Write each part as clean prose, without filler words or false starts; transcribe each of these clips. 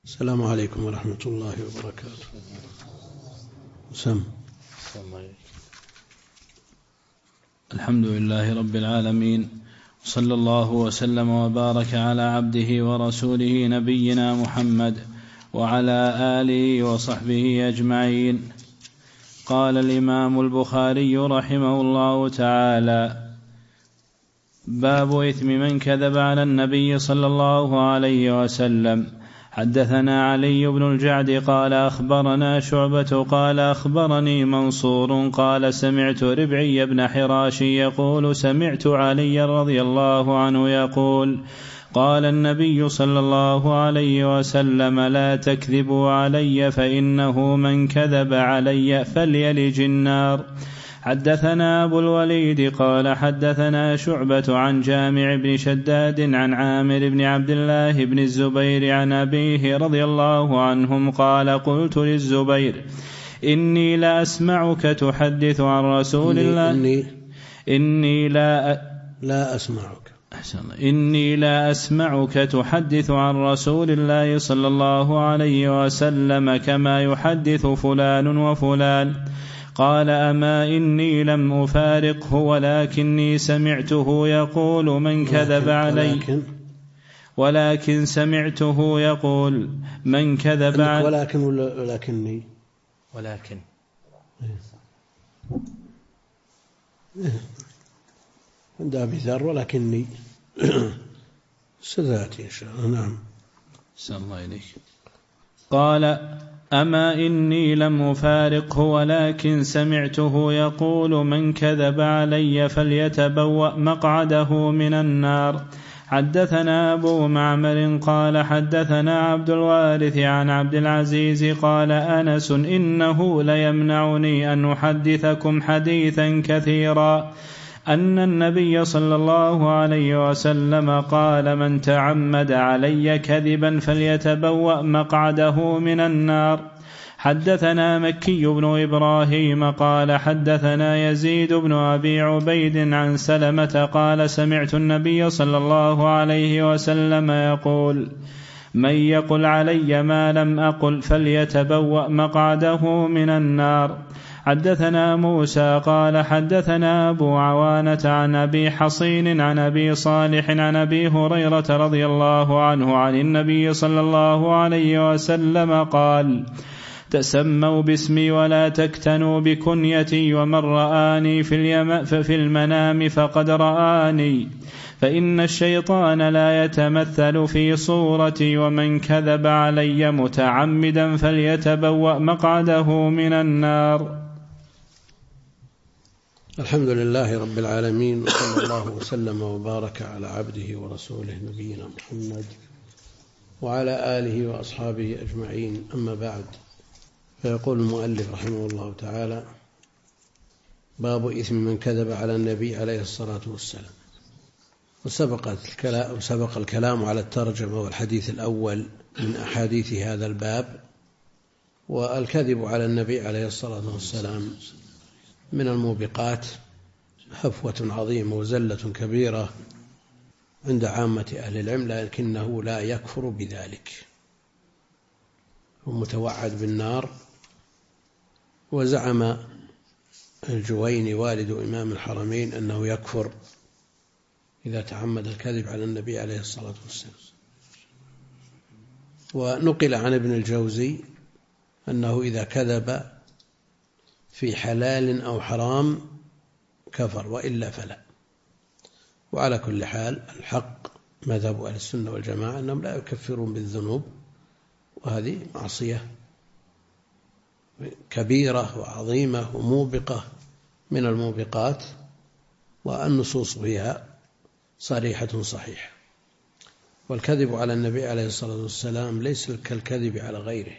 السلام عليكم ورحمة الله وبركاته. الحمد لله رب العالمين، صلى الله وسلم وبارك على عبده ورسوله نبينا محمد وعلى آله وصحبه أجمعين. قال الإمام البخاري رحمه الله تعالى: باب إثم من كذب على النبي صلى الله عليه وسلم. حدثنا علي بن الجعد قال أخبرنا شعبة قال أخبرني منصور قال سمعت ربعي بن حراش يقول سمعت علي رضي الله عنه يقول: قال النبي صلى الله عليه وسلم: لا تكذبوا علي فإنه من كذب علي فليلج النار. حدثنا أبو الوليد قال حدثنا شعبة عن جامع بن شداد عن عامر بن عبد الله بن الزبير عن أبيه رضي الله عنهم قال: قلت للزبير: إني لا أسمعك تحدث عن رسول الله إني لا أسمعك تحدث عن رسول الله صلى الله عليه وسلم كما يحدث فلان وفلان. قال: أما إني لم أفارقه ولكني سمعته يقول من كذب علي ولكن سمعته يقول من كذب علي ولكن عند أبي ذر ولكني ستأتي إن شاء الله. نعم. سأل الله إليك. قال: أما إني لم أفارقه ولكن سمعته يقول من كذب علي فليتبوأ مقعده من النار. حدثنا أبو معمر قال حدثنا عبد الوارث عن عبد العزيز قال أنس: إنه ليمنعني أن أحدثكم حديثا كثيرا أن النبي صلى الله عليه وسلم قال: من تعمد علي كذبا فليتبوأ مقعده من النار. حدثنا مكي بن إبراهيم قال حدثنا يزيد بن أبي عبيد عن سلمة قال: سمعت النبي صلى الله عليه وسلم يقول: من يقل علي ما لم أقل فليتبوأ مقعده من النار. حدثنا موسى قال حدثنا أبو عوانة عن أبي حصين عن أبي صالح عن أبي هريرة رضي الله عنه عن النبي صلى الله عليه وسلم قال: تسموا باسمي ولا تكتنوا بكنيتي، ومن رآني في المنام فقد رآني، فإن الشيطان لا يتمثل في صورتي، ومن كذب علي متعمدا فليتبوأ مقعده من النار. الحمد لله رب العالمين، وصلى الله وسلم وبارك على عبده ورسوله نبينا محمد وعلى آله وأصحابه أجمعين. أما بعد، فيقول المؤلف رحمه الله تعالى: باب إثم من كذب على النبي عليه الصلاة والسلام. وسبق الكلام على الترجمة والحديث الأول من أحاديث هذا الباب. والكذب على النبي عليه الصلاة والسلام من الموبقات، هفوة عظيمة وزلة كبيرة عند عامة أهل العلم، لكنه لا يكفر بذلك، هو متوعد بالنار. وزعم الجويني والد إمام الحرمين أنه يكفر إذا تعمد الكذب على النبي عليه الصلاة والسلام. ونقل عن ابن الجوزي أنه إذا كذب في حلال أو حرام كفر، وإلا فلا. وعلى كل حال، الحق مذهب أهل السنة والجماعة أنهم لا يكفرون بالذنوب، وهذه معصية كبيرة وعظيمة وموبقة من الموبقات، والنصوص فيها صريحة صحيحة. والكذب على النبي عليه الصلاة والسلام ليس كالكذب على غيره.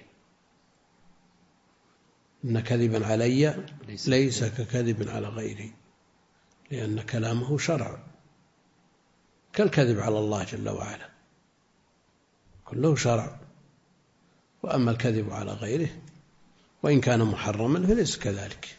إن كذبا علي ليس ككذب على غيري، لأن كلامه شرع، كالكذب على الله جل وعلا كله شرع. وأما الكذب على غيره وإن كان محرما فليس كذلك.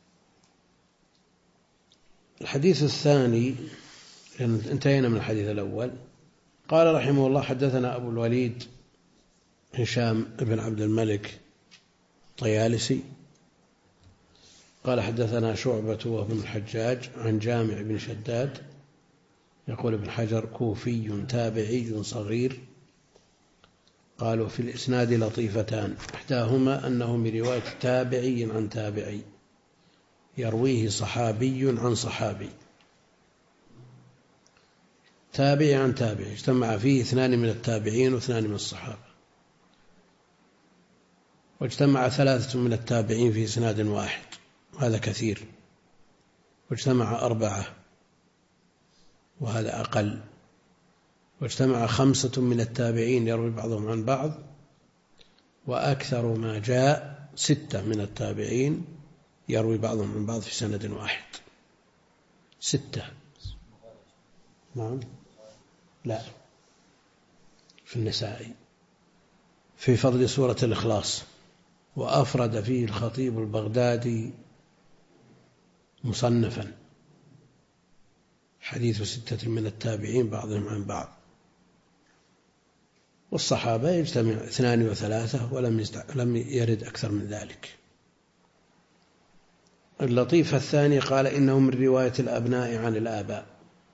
الحديث الثاني، انتهينا من الحديث الأول. قال رحمه الله: حدثنا أبو الوليد هشام بن عبد الملك طيالسي قال حدثنا شعبة وابن الحجاج عن جامع بن شداد يقول ابن حجر كوفي تابعي صغير. قالوا في الإسناد لطيفتان، إحداهما أنه من رواية تابعي عن تابعي يرويه صحابي عن صحابي، تابعي عن تابعي اجتمع فيه 2 من التابعين و2 من الصحابة، واجتمع 3 من التابعين في إسناد واحد وهذا كثير، واجتمع 4 وهذا أقل، واجتمع 5 من التابعين يروي بعضهم عن بعض، وأكثر ما جاء 6 من التابعين يروي بعضهم عن بعض في سند واحد. 6. نعم لا، في النسائي في فضل سورة الإخلاص، وأفرد فيه الخطيب البغدادي مصنفا حديث 6 من التابعين بعضهم عن بعض. والصحابة يجتمع 2 و3 ولم يرد أكثر من ذلك. اللطيفة الثانية قال إنه من رواية الأبناء عن الآباء،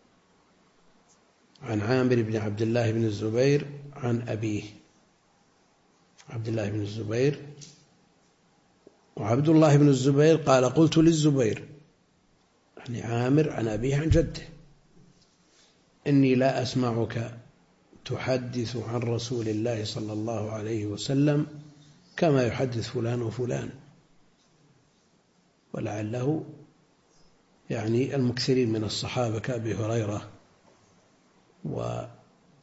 عن عامر بن عبد الله بن الزبير عن أبيه عبد الله بن الزبير، وعبد الله بن الزبير قال قلت للزبير يعني عامر عن أبيه عن جده إني لا أسمعك تحدث عن رسول الله صلى الله عليه وسلم كما يحدث فلان وفلان، ولعله يعني المكثرين من الصحابة كأبي هريرة وابن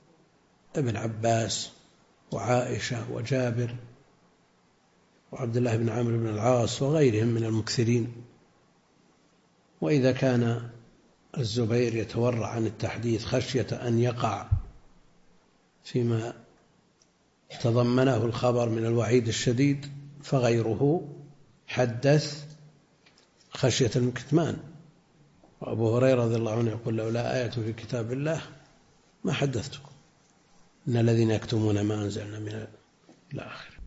عباس وعائشة وجابر وعبد الله بن عمرو بن العاص وغيرهم من المكثرين. وإذا كان الزبير يتورع عن التحديث خشية أن يقع فيما تضمنه الخبر من الوعيد الشديد، فغيره حدث خشية الكتمان. وأبو هريرة رضي الله عنه يقول لولا آية في كتاب الله ما حدثتكم إن الذين يكتمون ما أنزلنا من الآخر.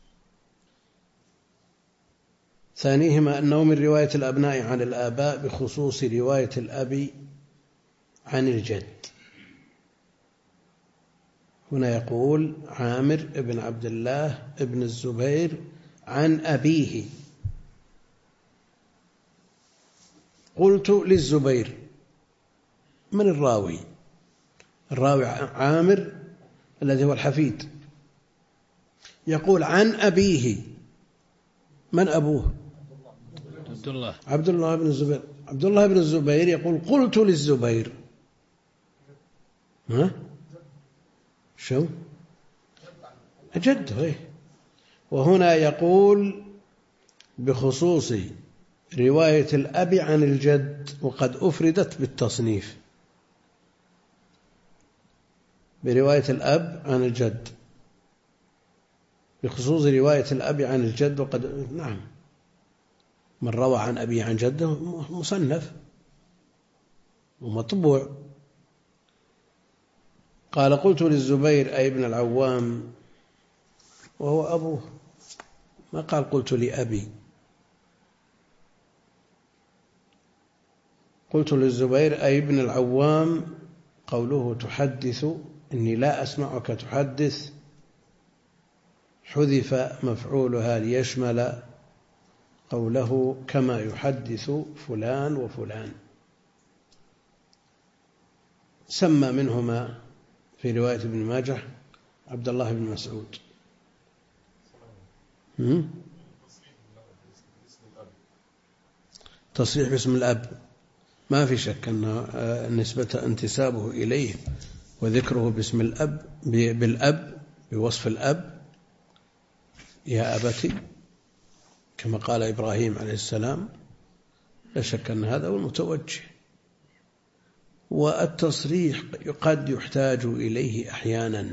ثانيهما أنه من رواية الأبناء عن الآباء بخصوص رواية الأب عن الجد. هنا يقول عامر بن عبد الله بن الزبير عن أبيه، قلت للزبير. من الراوي؟ الراوي عامر الذي هو الحفيد، يقول عن أبيه. من أبوه؟ عبد الله بن الزبير. عبد الله بن الزبير يقول قلت للزبير. ها شو جده. وهنا يقول بخصوص رواية الأب عن الجد، وقد أفردت بالتصنيف برواية الأب عن الجد، بخصوص رواية الأب عن الجد. وقد نعم من روى عن أبيه عن جده مصنف ومطبوع. قال قلت للزبير أي ابن العوام وهو أبوه، ما قال قلت لأبي. قلت للزبير أي ابن العوام، قوله تحدث إني لا أسمعك تحدث حذف مفعولها ليشمل قوله كما يحدث فلان وفلان. سمى منهما في رواية ابن ماجه عبد الله بن مسعود. تصريح باسم الأب ما في شك أن نسبة انتسابه إليه وذكره باسم الأب بالأب بوصف الأب يا أبتي كما قال إبراهيم عليه السلام، لا شك أن هذا هو المتوجه. والتصريح قد يحتاج إليه أحيانا،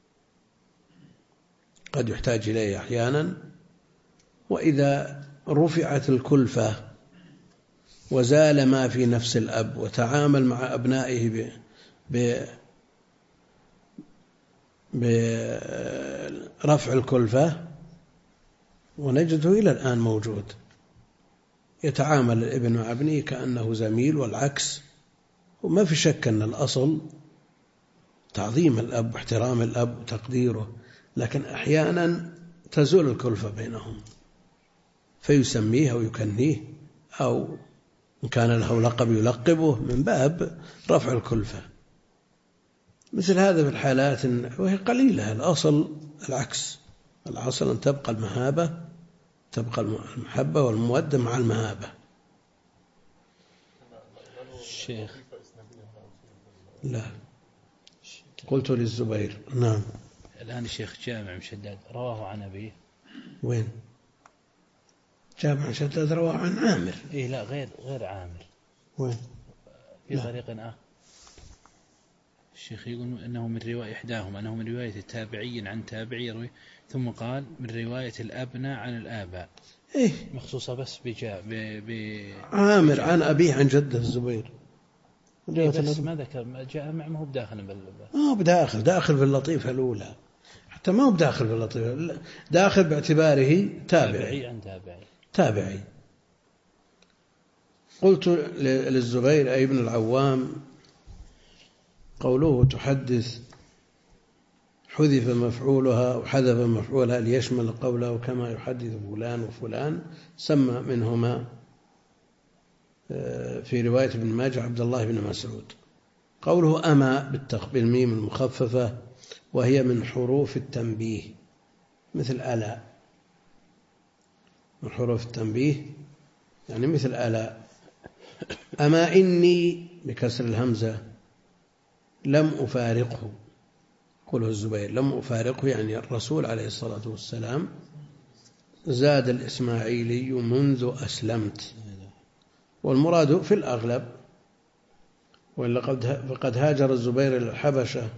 قد يحتاج إليه أحيانا، وإذا رفعت الكلفة وزال ما في نفس الأب وتعامل مع أبنائه رفع الكلفة، ونجده إلى الآن موجود، يتعامل الابن مع ابنه كأنه زميل والعكس. وما في شك أن الأصل تعظيم الأب واحترام الأب وتقديره، لكن أحيانا تزول الكلفة بينهم فيسميه أو يكنيه، أو إن كان له لقب يلقبه من باب رفع الكلفة. مثل هذا في الحالات وهي قليلة. الأصل العكس، الأصل أن تبقى المهابة، تبقى المحبة والمودة مع المهابة. الشيخ لا، قلت للزبير. نعم. الآن الشيخ جامع مشداد رواه عن أبيه. وين جامع مشداد؟ رواه عن عامر. إيه لا، غير عامر. وين؟ في طريق آخر. الشيخ يقول أنه من رواية إحداهم أنه من رواية التابعي عن تابعي يروي، ثم قال من رواية الأبناء عن الآباء. إيه مخصوصة بس عامر عن أبيه عن جده الزبير. إيه بس ما ذكر جامع، ما هو بداخل ما هو داخل في اللطيفة الأولى، حتى ما هو بداخل في اللطيفة، داخل باعتباره تابعي عن تابعي. قلت للزبير أي ابن العوام قوله تحدث حذف مفعولها وحذف مفعولها ليشمل قوله كما يحدث فلان وفلان، سمى منهما في رواية ابن ماجه عبد الله بن مسعود. قوله أما بالميم المخففة وهي من حروف التنبيه مثل ألا، من حروف التنبيه يعني مثل ألا. أما إني بكسر الهمزة لم أفارقه، قوله الزبير لم أفارقه يعني الرسول عليه الصلاة والسلام. زاد الإسماعيلي منذ أسلمت، والمراد في الأغلب، وقد هاجر الزبير إلى الحبشة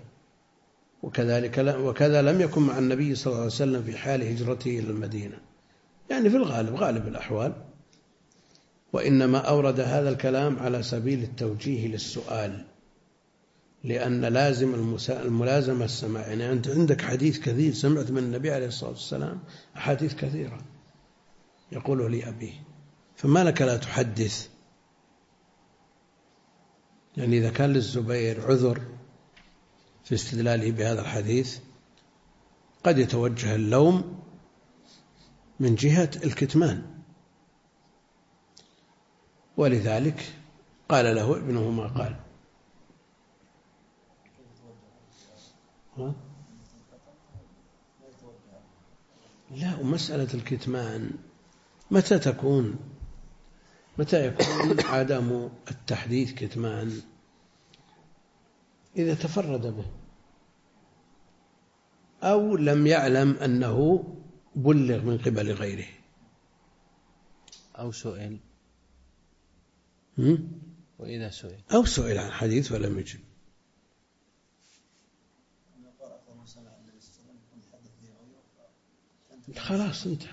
وكذا لم يكن مع النبي صلى الله عليه وسلم في حال هجرته إلى المدينة، يعني في الغالب غالب الأحوال. وإنما أورد هذا الكلام على سبيل التوجيه للسؤال، لأن لازم الملازمة السماع. يعني أنت عندك حديث كثير سمعت من النبي عليه الصلاة والسلام، أحاديث كثيرة يقوله لأبيه، فما لك لا تحدث؟ يعني إذا كان للزبير عذر في استدلاله بهذا الحديث قد يتوجه اللوم من جهة الكتمان، ولذلك قال له ابنه ما قال. لا، ومسألة الكتمان متى يكون عدم التحديث كتمان؟ إذا تفرد به أو لم يعلم أنه بلغ من قبل غيره، أو سئل وإذا سئل أو سئل عن حديث ولم يجب. خلاص انتهى.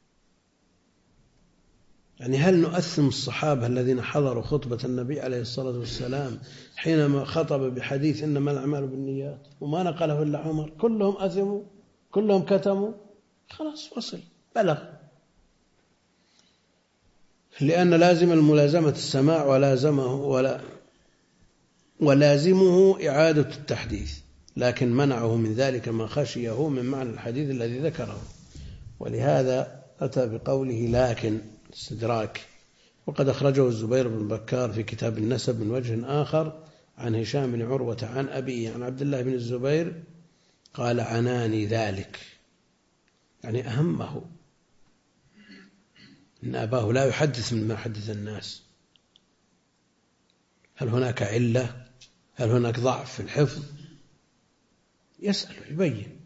يعني هل نؤثم الصحابة الذين حضروا خطبة النبي عليه الصلاة والسلام حينما خطب بحديث إنما الأعمال بالنيات وما نقله إلا عمر؟ كلهم أثموا، كلهم كتموا، خلاص وصل بلغ. لأن لازم الملازمة السماع ولازمه إعادة التحديث، لكن منعه من ذلك ما خشيه من معنى الحديث الذي ذكره، ولهذا أتى بقوله لكن استدراك. وقد أخرجه الزبير بن بكار في كتاب النسب من وجه آخر عن هشام بن عروة عن أبيه عن عبد الله بن الزبير قال عناني ذلك، يعني أهمه إن أباه لا يحدث مما حدث الناس. هل هناك علة؟ هل هناك ضعف في الحفظ؟ يسأل يبين.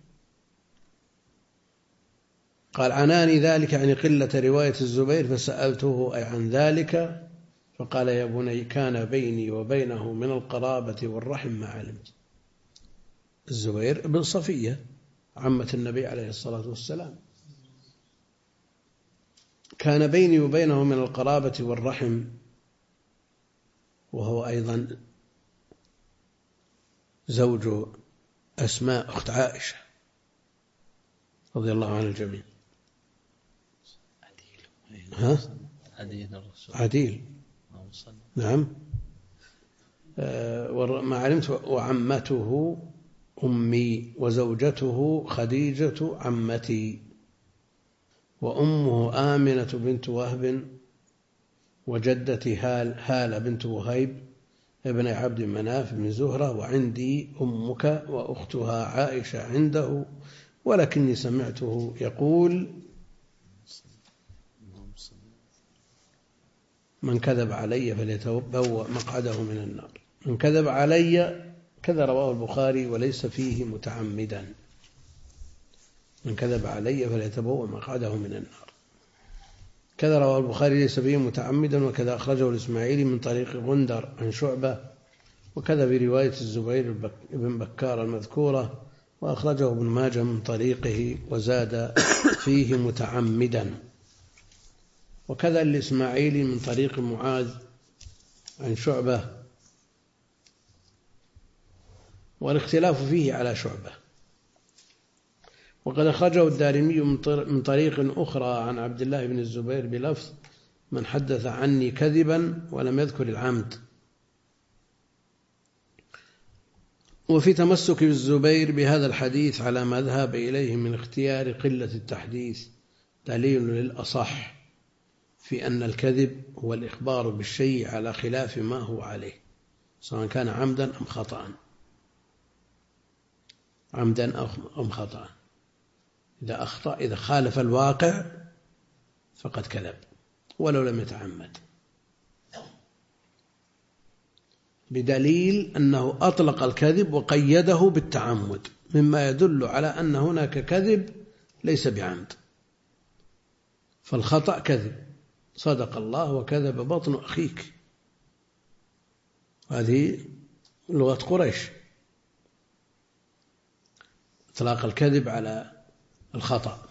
قال عناني ذلك يعني قلة رواية الزبير، فسألته أي عن ذلك، فقال يا بني كان بيني وبينه من القرابة والرحم ما علمت. الزبير بن صفية عمة النبي عليه الصلاة والسلام، كان بيني وبينه من القرابة والرحم، وهو أيضا زوج أسماء أخت عائشة، رضي الله عن الجميع. عديل نعم. ما علمت. وعمته أمي وزوجته خديجة عمتي وأمه آمنة بنت وهب وجدتي هالة بنت وهيب ابن عبد مناف بن زهرة وعندي أمك وأختها عائشة عنده ولكني سمعته يقول من كذب علي فليتبوأ مقعده من النار. من كذب علي كذا رواه البخاري وليس فيه متعمدا. من كذب علي فليتبوأ مقعده من النار كذا رواه البخاري ليس فيه متعمدا. وكذا أخرجه الإسماعيلي من طريق غندر عن شعبة وكذا برواية الزبير بن بكار المذكورة. وأخرجه ابن ماجه من طريقه وزاد فيه متعمدا. وكذا الإسماعيلي من طريق معاذ عن شعبة والاختلاف فيه على شعبة. وقد أخرجه الدارمي من طريق أخرى عن عبد الله بن الزبير بلفظ من حدث عني كذبا ولم يذكر العمد. وفي تمسك بالزبير بهذا الحديث على ما ذهب إليه من اختيار قلة التحديث دليل للأصح في أن الكذب هو الإخبار بالشيء على خلاف ما هو عليه سواء كان عمدا أم خطأ. عمدا أم خطأ. إذا أخطأ إذا خالف الواقع فقد كذب ولو لم يتعمد بدليل أنه أطلق الكذب وقيده بالتعمد مما يدل على أن هناك كذب ليس بعمد. فالخطأ كذب صدق الله وكذب بطن أخيك. هذه لغة قريش إطلاق الكذب على الخطأ.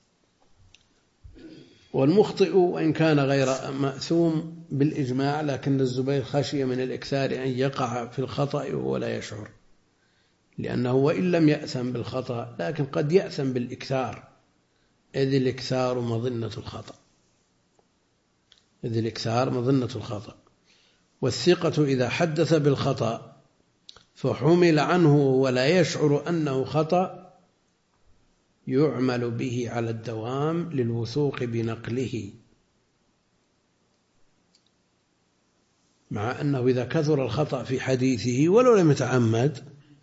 والمخطئ وإن كان غير مأثوم بالإجماع لكن الزبير خشي من الإكثار أن يقع في الخطأ وهو لا يشعر لأنه وإن لم يأثم بالخطأ لكن قد يأثم بالإكثار إذ الإكثار مظنة الخطأ. والثقة إذا حدث بالخطأ فحمل عنه ولا يشعر أنه خطأ يعمل به على الدوام للوثوق بنقله مع أنه إذا كثر الخطأ في حديثه ولو لم يتعمد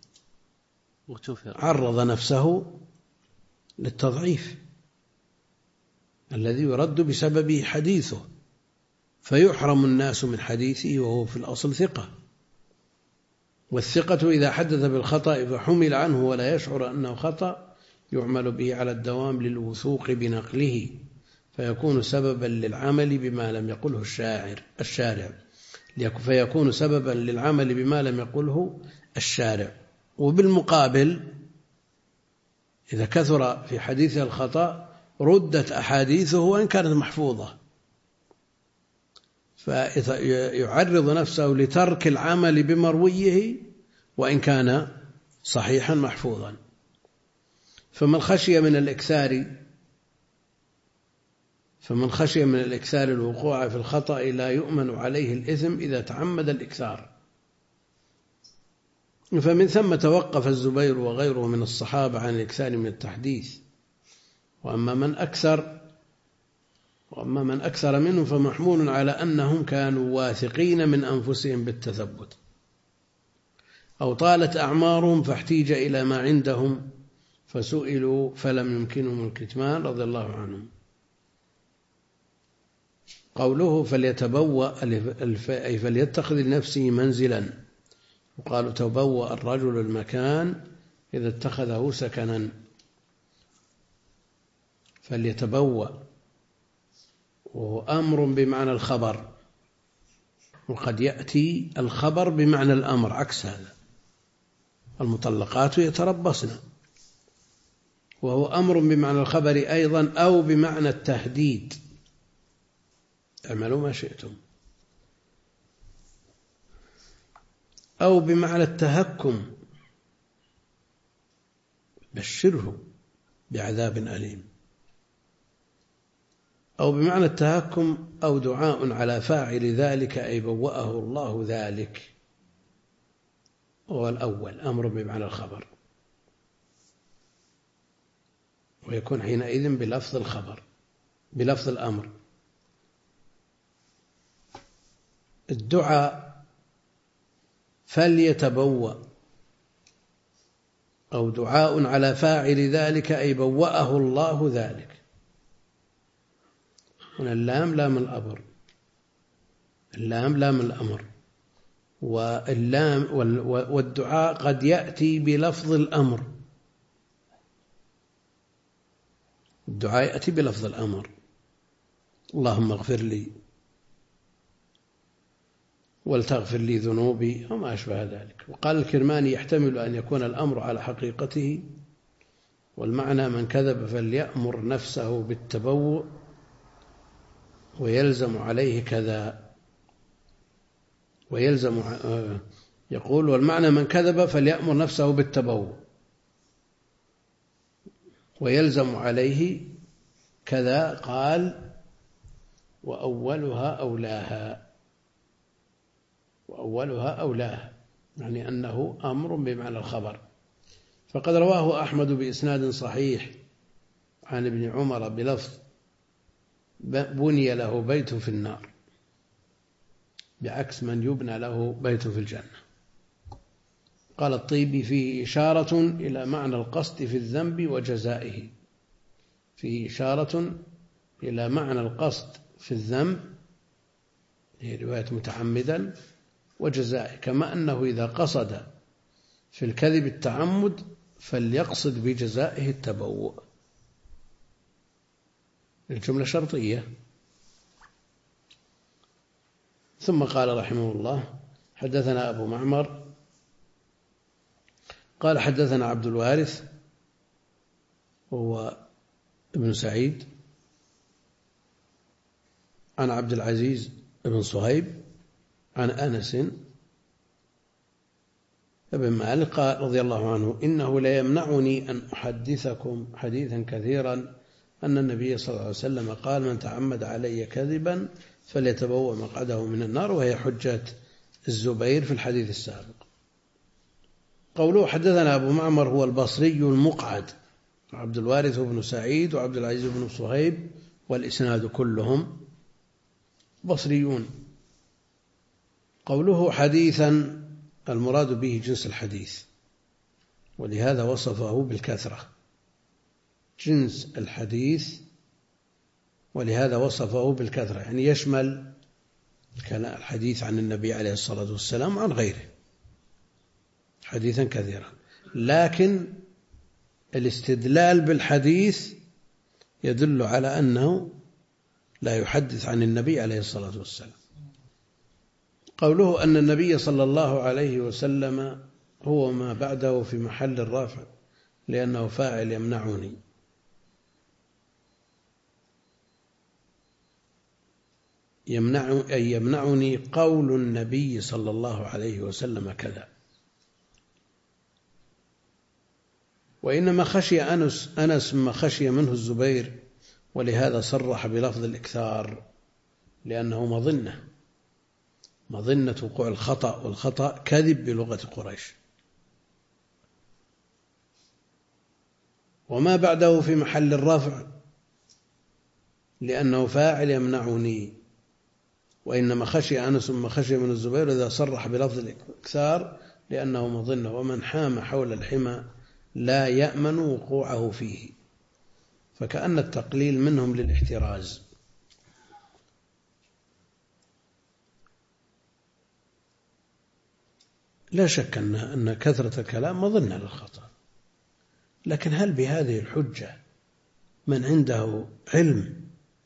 عرض نفسه للتضعيف الذي يرد بسببه حديثه فيحرم الناس من حديثه وهو في الأصل ثقة. والثقة إذا حدث بالخطأ فحمل عنه ولا يشعر أنه خطأ يعمل به على الدوام للوثوق بنقله فيكون سببا للعمل بما لم يقله الشارع فيكون سببا للعمل بما لم يقله الشارع. وبالمقابل إذا كثر في حديثه الخطأ ردت أحاديثه وإن كانت محفوظة فيعرض نفسه لترك العمل بمرويه وإن كان صحيحا محفوظا. فمن خشي من الإكثار الوقوع في الخطأ لا يؤمن عليه الإثم إذا تعمد الإكثار. فمن ثم توقف الزبير وغيره من الصحابة عن الإكثار من التحديث. وأما من أكثر منهم فمحمول على أنهم كانوا واثقين من أنفسهم بالتثبت أو طالت أعمارهم فاحتيج إلى ما عندهم فسئلوا فلم يمكنهم الكتمان رضي الله عنهم. قوله فليتبوأ أي فليتخذ لنفسه منزلا. وقالوا تبوأ الرجل المكان إذا اتخذه سكنا. فليتبوأ وهو أمر بمعنى الخبر وقد يأتي الخبر بمعنى الأمر عكس هذا. المطلقات يتربصن وهو أمر بمعنى الخبر أيضا أو بمعنى التهديد اعملوا ما شئتم أو بمعنى التهكم بشره بعذاب أليم. أو بمعنى التهكم أو دعاء على فاعل ذلك أي بوأه الله ذلك، هو الأول أمر بمعنى الخبر، ويكون حينئذ بلفظ الخبر بلفظ الأمر. الدعاء فليتبوأ أو دعاء على فاعل ذلك أي بوأه الله ذلك. هنا اللام لام الأمر، اللام لام الأمر، والدعاء قد يأتي بلفظ الأمر، الدعاء يأتي بلفظ الأمر، اللهم اغفر لي ولتغفر لي ذنوبي وما أشبه ذلك. وقال الكرماني يحتمل أن يكون الأمر على حقيقته، والمعنى من كذب فليأمر نفسه بالتبوء ويلزم عليه كذا، يقول والمعنى من كذب فليأمر نفسه بالتبوء ويلزم عليه كذا. قال وأولها أولاها، يعني أنه أمر بمعنى الخبر. فقد رواه أحمد بإسناد صحيح عن ابن عمر بلفظ بني له بيت في النار، بعكس من يبنى له بيت في الجنة. قال الطيبي فيه إشارة إلى معنى القصد في الذنب وجزائه، فيه إشارة إلى معنى القصد في الذنب، هي رواية متعمدا، وجزائه، كما أنه إذا قصد في الكذب التعمد فليقصد بجزائه التبوء. الجملة شرطية. ثم قال رحمه الله حدثنا أبو معمر قال حدثنا عبد الوارث وهو ابن سعيد عن عبد العزيز بن صهيب عن أنس بن مالك قال رضي الله عنه إنه ليمنعني أن أحدثكم حديثا كثيرا أن النبي صلى الله عليه وسلم قال من تعمد علي كذبا فليتبوأ مقعده من النار، وهي حجة الزبير في الحديث السابق. قوله حدثنا أبو معمر هو البصري المقعد، عبد الوارث بن سعيد وعبد العزيز بن صهيب، والإسناد كلهم بصريون. قوله حديثا المراد به جنس الحديث، ولهذا وصفه بالكثرة، جنس الحديث، ولهذا وصفه بالكثرة، يعني يشمل الحديث عن النبي عليه الصلاة والسلام عن غيره حديثا كثيرا. لكن الاستدلال بالحديث يدل على أنه لا يحدث عن النبي عليه الصلاة والسلام. قوله أن النبي صلى الله عليه وسلم هو ما بعده في محل الرفع لأنه فاعل يمنعني قول النبي صلى الله عليه وسلم كذا. وإنما خشي أنس ما خشي منه الزبير، ولهذا صرح بلفظ الإكثار، لأنه مظنة وقوع الخطأ، والخطأ كذب بلغة قريش. وما بعده في محل الرفع لأنه فاعل يمنعني. وإنما خشي أنس ما خشي من الزبير إذا صرح بلفظ الإكثار لأنه مظنة، ومن حام حول الحمى لا يأمن وقوعه فيه، فكأن التقليل منهم للاحتراز. لا شك أن كثرة الكلام مظنة للخطأ، لكن هل بهذه الحجة من عنده علم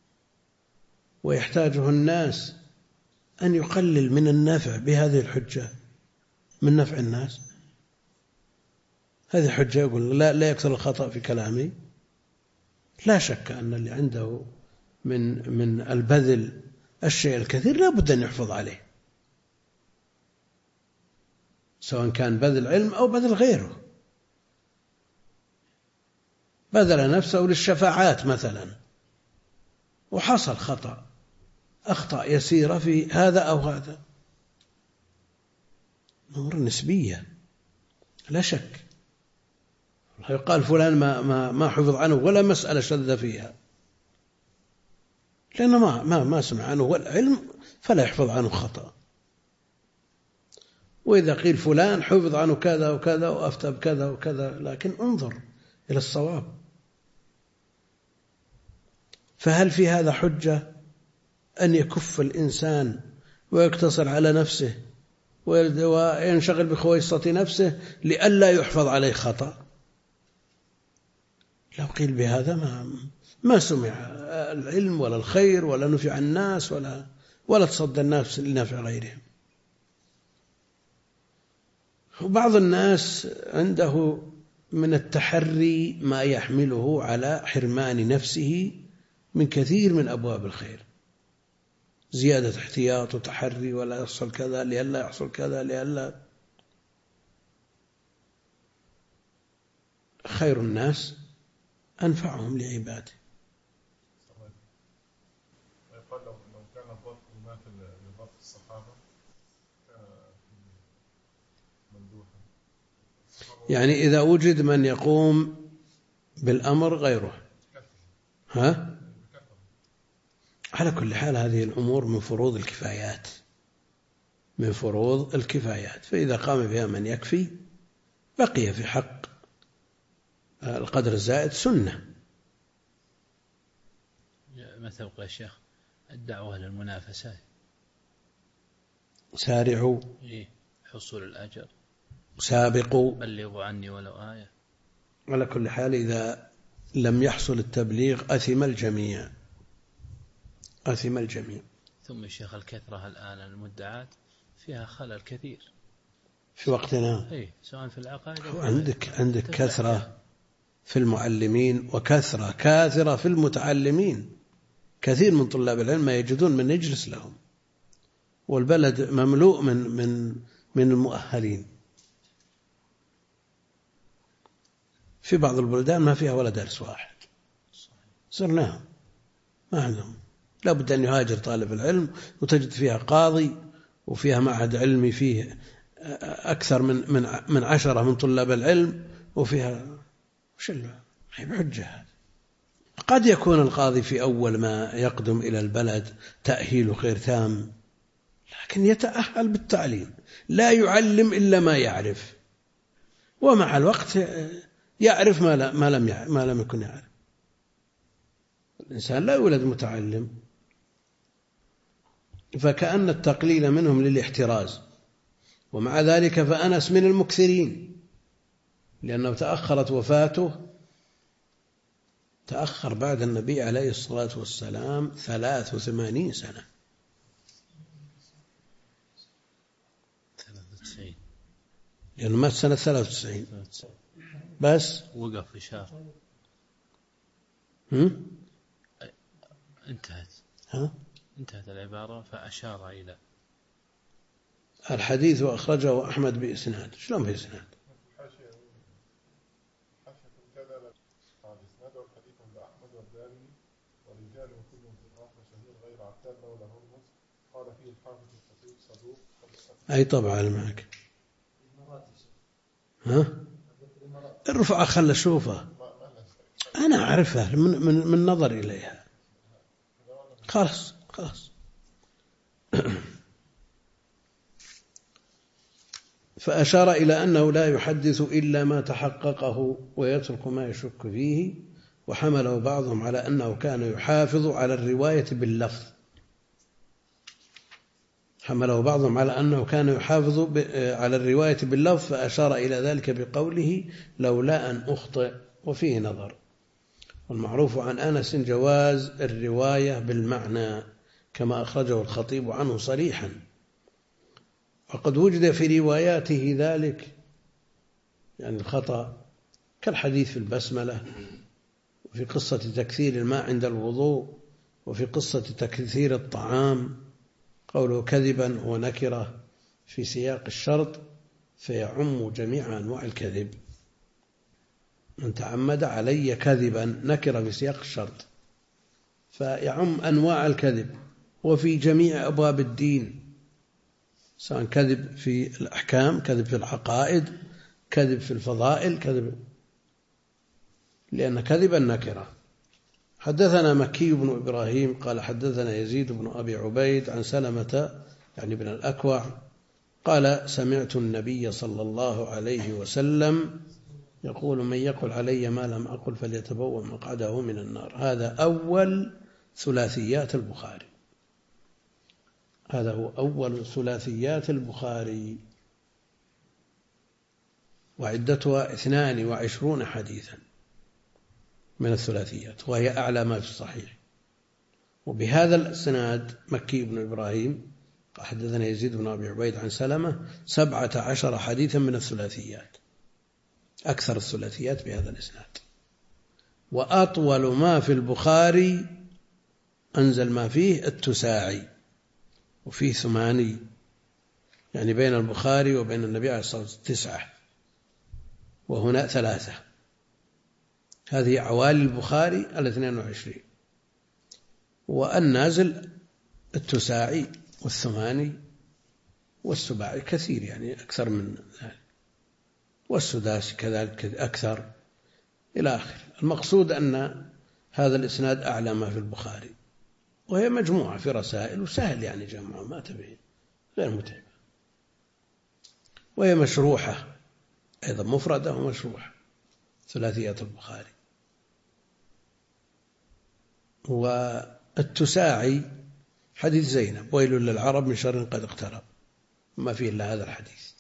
ويحتاجه الناس أن يقلل من النفع بهذه الحجة من نفع الناس؟ هذه حجة يقول لا يكثر الخطأ في كلامي. لا شك أن اللي عنده من البذل الشيء الكثير لا بد أن يحفظ عليه، سواء كان بذل علم أو بذل غيره. بذل نفسه للشفاعات مثلا وحصل خطأ، أخطأ يسيرة في هذا أو هذا، أمور نسبية لا شك. يقال فلان ما حفظ عنه ولا مسألة شذ فيها، لأنه ما سمع عنه ولا علم فلا يحفظ عنه خطأ. وإذا قيل فلان حفظ عنه كذا وكذا وأفتى بكذا وكذا، لكن انظر إلى الصواب. فهل في هذا حجة أن يكف الإنسان ويقتصر على نفسه وينشغل بخويصة نفسه لئلا يحفظ عليه خطأ؟ لو قيل بهذا ما سمع العلم ولا الخير ولا نفع الناس ولا تصدى الناس لنفع غيرهم. وبعض الناس عنده من التحري ما يحمله على حرمان نفسه من كثير من أبواب الخير، زيادة احتياط وتحري ولا يحصل كذا لئلا يحصل كذا لئلا. خير الناس أنفعهم لعباده. ويقال لو كان الضبط ما في لضبط الصحابة كان ممدوحا. يعني إذا وجد من يقوم بالأمر غيره على كل حال هذه الأمور من فروض الكفايات، من فروض الكفايات، فإذا قام بها من يكفي بقي في حق القدر الزائد سنة. متى يا شيخ الدعوة للمنافسة؟ سارعوا حصول الأجر، سابقوا، بلغوا عني ولو آية. على كل حال إذا لم يحصل التبليغ أثم الجميع، أثم الجميع. ثم الشيخ الكثرة الآن المدعاة فيها خلل كثير في وقتنا، سواء في العقائد عندك كثرة في المعلمين وكثرة كاثرة في المتعلمين. كثير من طلاب العلم ما يجدون من يجلس لهم، والبلد مملوء من المؤهلين. في بعض البلدان ما فيها ولا درس واحد، صرناهم ما عندهم، لا بد أن يهاجر طالب العلم وتجد فيها قاضي وفيها معهد علمي فيه أكثر من 10 من طلاب العلم، وفيها وش بحجة. قد يكون القاضي في أول ما يقدم إلى البلد تأهيل غير تام، لكن يتأهل بالتعليم، لا يعلم إلا ما يعرف، ومع الوقت يعرف ما لم يكن يعرف. الإنسان لا يولد متعلم، فكأن التقليل منهم للاحتراز. ومع ذلك فأنس من المكثرين، لأنه تأخرت وفاته، تأخر بعد النبي عليه الصلاة والسلام 83 سنة، 93 لأنه مات سنة 93 بس وقف إشارة انتهت العبارة فأشار إلى الحديث وأخرجه أحمد بإسناد. شلون بإسناد؟ أي طبعا معك الرفعة خل أشوفه، أنا أعرفها من نظر إليها، خلاص فأشار إلى أنه لا يحدث إلا ما تحققه ويترك ما يشك فيه. وحمله بعضهم على أنه كان يحافظ على الرواية باللفظ، حمله بعضهم على أنه كان يحافظ على الرواية باللفظ، فأشار إلى ذلك بقوله لولا أن أخطئ، وفيه نظر. والمعروف عن أنس جواز الرواية بالمعنى كما أخرجه الخطيب عنه صريحا، وقد وجد في رواياته ذلك يعني الخطأ، كالحديث في البسملة، وفي قصة تكثير الماء عند الوضوء، وفي قصة تكثير الطعام، قوله كذبا ونكرة في سياق الشرط فيعم جميع أنواع الكذب. من تعمد علي كذبا نكر في سياق الشرط، فيعم أنواع الكذب وفي جميع أبواب الدين، سواء كذب في الأحكام، كذب في العقائد، كذب في الفضائل، كذب، لأن كذب النكرة. حدثنا مكي بن إبراهيم قال حدثنا يزيد بن أبي عبيد عن سلمة يعني بن الأكوع قال سمعت النبي صلى الله عليه وسلم يقول من يقل علي ما لم أقل فليتبوأ مقعده من النار. هذا أول ثلاثيات البخاري، هذا هو أول ثلاثيات البخاري، وعدتها 22 حديثا من الثلاثيات، وهي أعلى ما في الصحيح. وبهذا الإسناد مكي بن إبراهيم حدثنا يزيد بن أبي عبيد عن سلمة 17 حديثا من الثلاثيات، أكثر الثلاثيات بهذا الإسناد. وأطول ما في البخاري أنزل ما فيه التساعي، وفيه 8 يعني بين البخاري وبين النبي عليه الصلاة والسلام 9 وهنا 3. هذه عوالي البخاري 22، والنازل التساعي وال8 والسباعي كثير يعني أكثر من ذلك، والسداسي كذلك أكثر إلى آخر. المقصود أن هذا الإسناد أعلى ما في البخاري، وهي مجموعة في رسائل وسهل يعني جمعها ما تبين غير متعبة، وهي مشروحة أيضا مفردة ومشروحة ثلاثيات البخاري. والتساعي حديث زينب ويل للعرب من شر قد اقترب، ما فيه إلا هذا الحديث.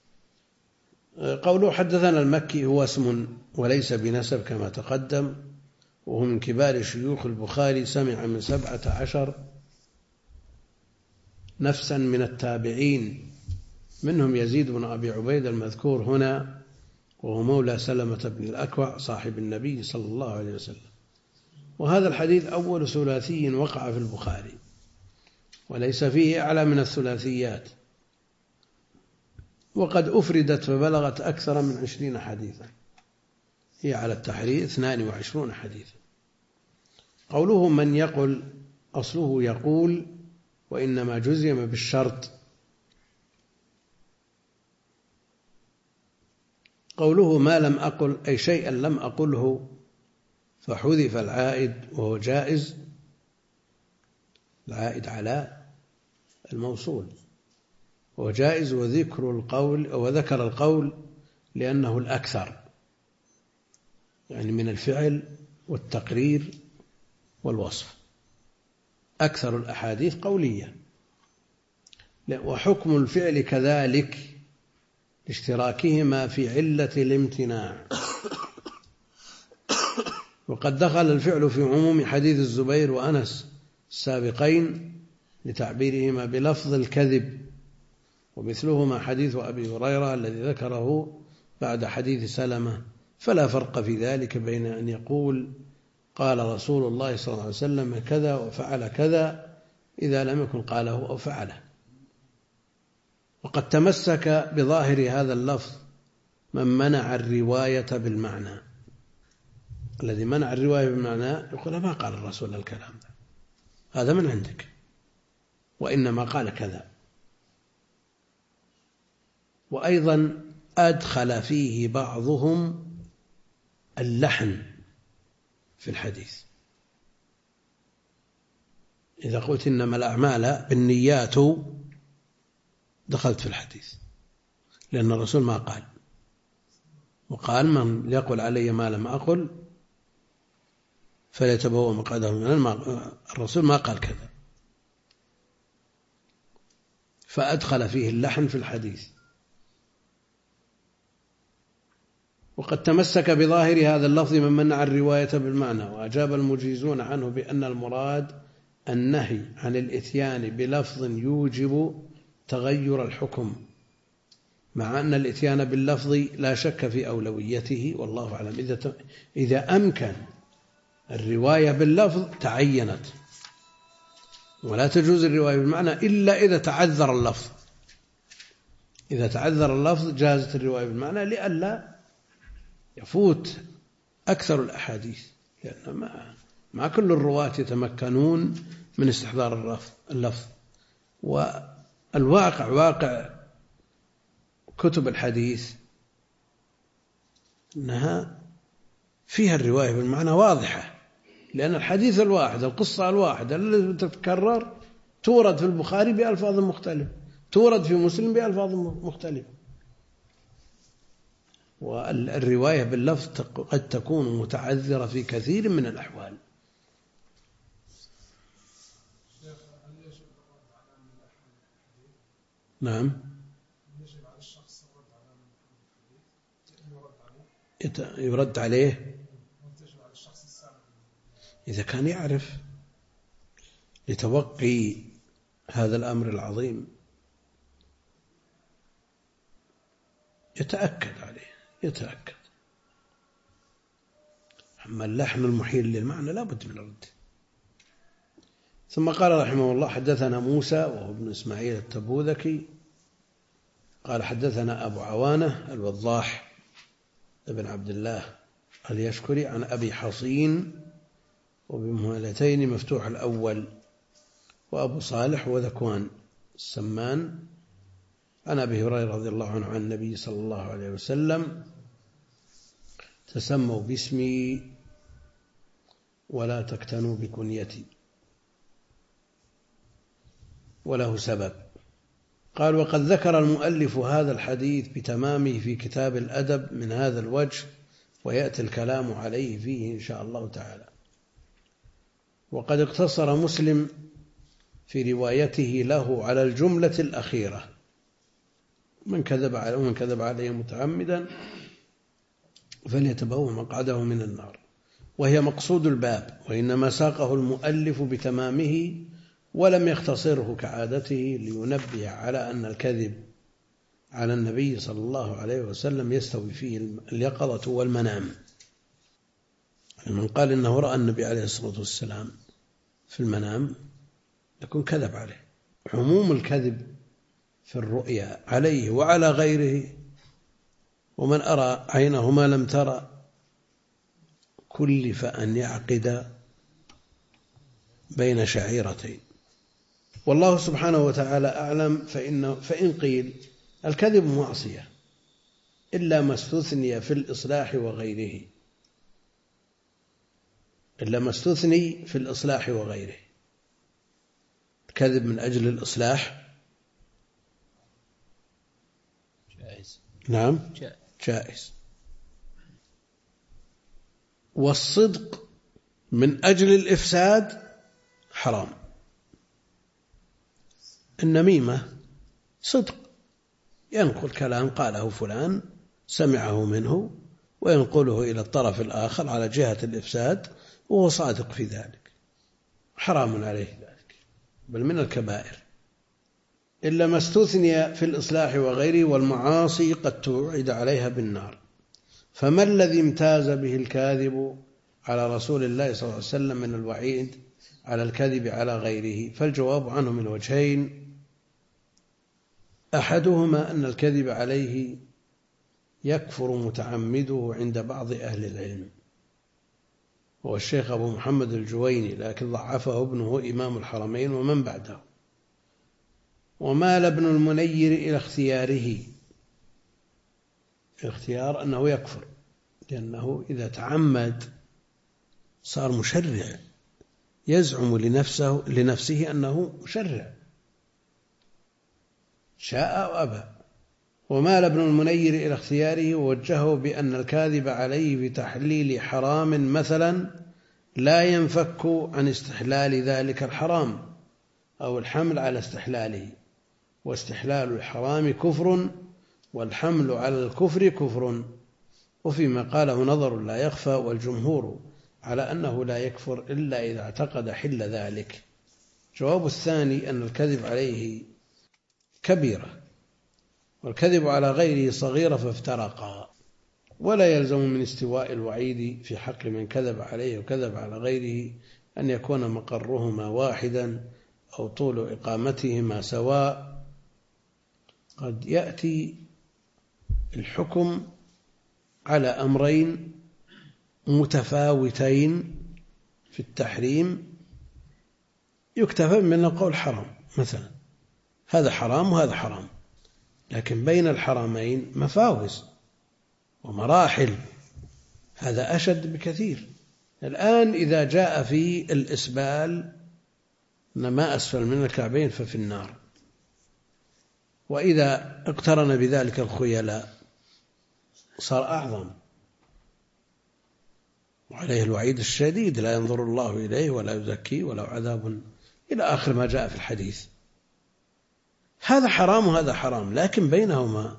قوله حدثنا المكي هو اسم وليس بنسب كما تقدم، وهو من كبار شيوخ البخاري، سمع من 17 نفسا من التابعين، منهم يزيد بن أبي عبيد المذكور هنا وهو مولى سلمة بن الأكوع صاحب النبي صلى الله عليه وسلم. وهذا الحديث أول ثلاثي وقع في البخاري، وليس فيه أعلى من الثلاثيات، وقد أفردت فبلغت أكثر من 20 حديثا، هي على التحرير 22 حديثا. قوله من يقل أصله يقول، وإنما جزم بالشرط. قوله ما لم أقل أي شيئا لم أقله، فحذف العائد وهو جائز، العائد على الموصول وهو جائز، وذكر القول لأنه الأكثر يعني من الفعل والتقرير والوصف، أكثر الأحاديث قولية، وحكم الفعل كذلك لاشتراكهما في علة الامتناع. وقد دخل الفعل في عموم حديث الزبير وأنس السابقين لتعبيرهما بلفظ الكذب، ومثلهما حديث أبي هريرة الذي ذكره بعد حديث سلمة. فلا فرق في ذلك بين أن يقول قال رسول الله صلى الله عليه وسلم كذا وفعل كذا إذا لم يكن قاله أو فعله. وقد تمسك بظاهر هذا اللفظ من منع الرواية بالمعنى. الذي منع الرواية بالمعنى يقول ما قال الرسول الكلام هذا من عندك، وإنما قال كذا. وأيضا أدخل فيه بعضهم اللحن في الحديث. إذا قلت إنما الأعمال بالنيات دخلت في الحديث، لأن الرسول ما قال، وقال من يقول علي ما لم أقل فليتبوأ مقعده من النار. الرسول ما قال كذا، فأدخل فيه اللحن في الحديث. وقد تمسك بظاهر هذا اللفظ من منع الرواية بالمعنى، وأجاب المجيزون عنه بأن المراد النهي عن الإتيان بلفظ يوجب تغير الحكم، مع أن الإتيان باللفظ لا شك في أولويته والله أعلم. إذا أمكن الرواية باللفظ تعينت، ولا تجوز الرواية بالمعنى إلا إذا تعذر اللفظ. إذا تعذر اللفظ جازت الرواية بالمعنى لئلا يفوت أكثر الأحاديث، لأن مع كل الرواة يتمكنون من استحضار اللفظ. والواقع واقع كتب الحديث أنها فيها الرواية بالمعنى واضحة، لأن الحديث الواحد، القصة الواحدة التي تتكرر تورد في البخاري بألفاظ مختلفة، تورد في مسلم بألفاظ مختلفة. والرواية باللفظ قد تكون متعذرة في كثير من الأحوال. نعم، يرد عليه إذا كان يعرف لتوقي هذا الأمر العظيم، يتأكد عليه، يتأكد. أما اللحن المحيل للمعنى لا بد من الرد. ثم قال رحمه الله: حدثنا موسى وهو ابن إسماعيل التبوذكي قال حدثنا أبو عوانة الوضاح ابن عبد الله اليشكري عن أبي حصين وبمهلتين مفتوح الأول، وأبو صالح وذكوان السمان عن أبي هريرة رضي الله عنه عن النبي صلى الله عليه وسلم: تسموا باسمي ولا تكتنوا بكنيتي. وله سبب. قال: وقد ذكر المؤلف هذا الحديث بتمامه في كتاب الأدب من هذا الوجه، ويأتي الكلام عليه فيه إن شاء الله تعالى. وقد اقتصر مسلم في روايته له على الجملة الأخيرة: من كذب عليه متعمدا فليتبوأ مقعده من النار، وهي مقصود الباب، وإنما ساقه المؤلف بتمامه ولم يختصره كعادته لينبه على أن الكذب على النبي صلى الله عليه وسلم يستوي فيه اليقظة والمنام. من قال إنه رأى النبي عليه الصلاة والسلام في المنام يكون كذب عليه. عموم الكذب في الرؤيا عليه وعلى غيره، ومن أرى عينه ما لم ترى كلف أن يعقد بين شعيرتين. والله سبحانه وتعالى أعلم. فإن قيل الكذب معصية إلا ما استثني في الإصلاح وغيره، إلا ما استثني في الإصلاح وغيره. الكذب من أجل الإصلاح جائز. نعم جائز. والصدق من أجل الإفساد حرام. النميمة صدق، ينقل كلام قاله فلان سمعه منه وينقله إلى الطرف الآخر على جهة الإفساد وهو صادق في ذلك، حرام عليه ذلك، بل من الكبائر. إلا ما استثني في الإصلاح وغيره، والمعاصي قد توعد عليها بالنار. فما الذي امتاز به الكاذب على رسول الله صلى الله عليه وسلم من الوعيد على الكذب على غيره؟ فالجواب عنه من وجهين: أحدهما أن الكذب عليه يكفر متعمده عند بعض أهل العلم، هو الشيخ أبو محمد الجويني، لكن ضعفه ابنه إمام الحرمين ومن بعده. ومال ابن المنير إلى اختياره، الاختيار أنه يكفر، لأنه إذا تعمد صار مشرع، يزعم لنفسه أنه مشرع شاء أو أبى. ومال ابن المنير إلى اختياره ووجهه بأن الكاذب عليه بتحليل حرام مثلا لا ينفك عن استحلال ذلك الحرام أو الحمل على استحلاله، واستحلال الحرام كفر والحمل على الكفر كفر. وفيما قاله نظر لا يخفى، والجمهور على أنه لا يكفر إلا إذا اعتقد حل ذلك. جواب الثاني أن الكذب عليه كبيرة والكذب على غيره صغيرة، فافترقا، ولا يلزم من استواء الوعيد في حق من كذب عليه وكذب على غيره أن يكون مقرهما واحدا أو طول إقامتهما سواء. قد يأتي الحكم على أمرين متفاوتين في التحريم يكتفى من قول حرام مثلا، هذا حرام وهذا حرام، لكن بين الحرامين مفاوز ومراحل، هذا أشد بكثير. الآن إذا جاء في الإسبال أن ما أسفل من الكعبين ففي النار، وإذا اقترن بذلك الخيلاء صار أعظم، وعليه الوعيد الشديد: لا ينظر الله إليه ولا يزكيه ولا عذاب، إلى آخر ما جاء في الحديث. هذا حرام وهذا حرام، لكن بينهما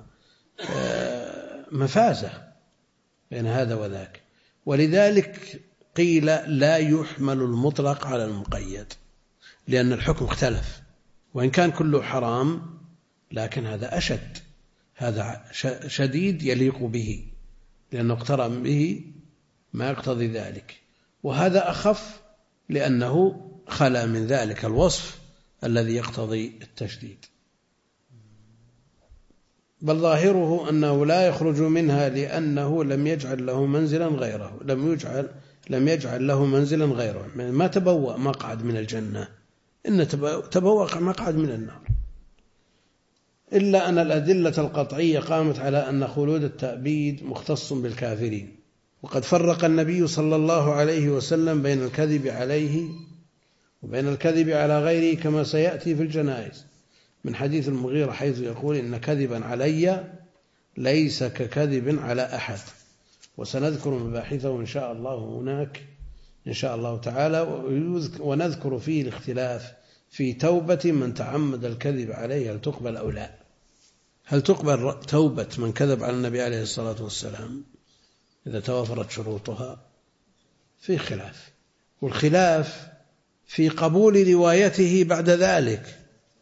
مفازة بين هذا وذاك، ولذلك قيل لا يحمل المطلق على المقيد، لأن الحكم اختلف، وإن كان كله حرام لكن هذا أشد، هذا شديد يليق به لأنه اقترن به ما يقتضي ذلك، وهذا أخف لأنه خلا من ذلك الوصف الذي يقتضي التشديد. بل ظاهره أنه لا يخرج منها لأنه لم يجعل له منزلا غيره، لم يجعل له منزلا غيره، ما تبوأ مقعد من الجنة، إن تبوأ مقعد من النار. إلا أن الأدلة القطعية قامت على أن خلود التأبيد مختص بالكافرين، وقد فرق النبي صلى الله عليه وسلم بين الكذب عليه وبين الكذب على غيره كما سيأتي في الجنائز من حديث المغيرة، حيث يقول: إن كذبا علي ليس ككذب على أحد. وسنذكر مباحثه إن شاء الله هناك إن شاء الله تعالى، ونذكر فيه الاختلاف في توبة من تعمد الكذب عليه، هل تقبل أو لا؟ هل تقبل توبة من كذب على النبي عليه الصلاة والسلام إذا توفرت شروطها؟ في خلاف، والخلاف في قبول روايته بعد ذلك،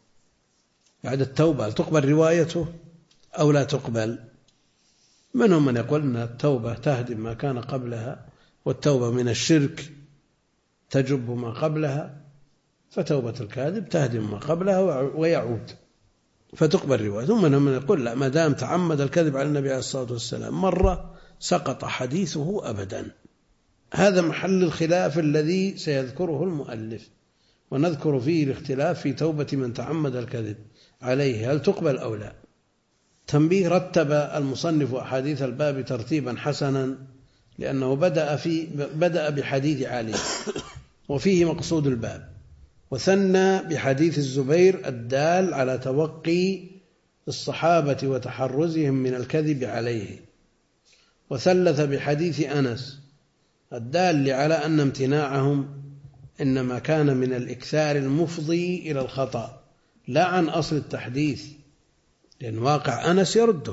بعد التوبة، هل تقبل روايته أو لا تقبل؟ منهم من يقول أن التوبة تهدم ما كان قبلها، والتوبة من الشرك تجب ما قبلها، فتوبة الكاذب تهدم ما قبلها ويعود فتقبل روايته. ومنهم من يقول لا، ما دام تعمد الكذب على النبي عليه الصلاة والسلام مرة سقط حديثه أبدا. هذا محل الخلاف الذي سيذكره المؤلف، ونذكر فيه الاختلاف في توبة من تعمد الكذب عليه هل تقبل أو لا. تنبيه: رتب المصنف أحاديث الباب ترتيبا حسنا، لأنه بدأ بحديث علي وفيه مقصود الباب، وثنى بحديث الزبير الدال على توقي الصحابة وتحرزهم من الكذب عليه، وثلث بحديث أنس الدال على أن امتناعهم إنما كان من الإكثار المفضي إلى الخطأ لا عن أصل التحديث، لأن واقع أنس يرده،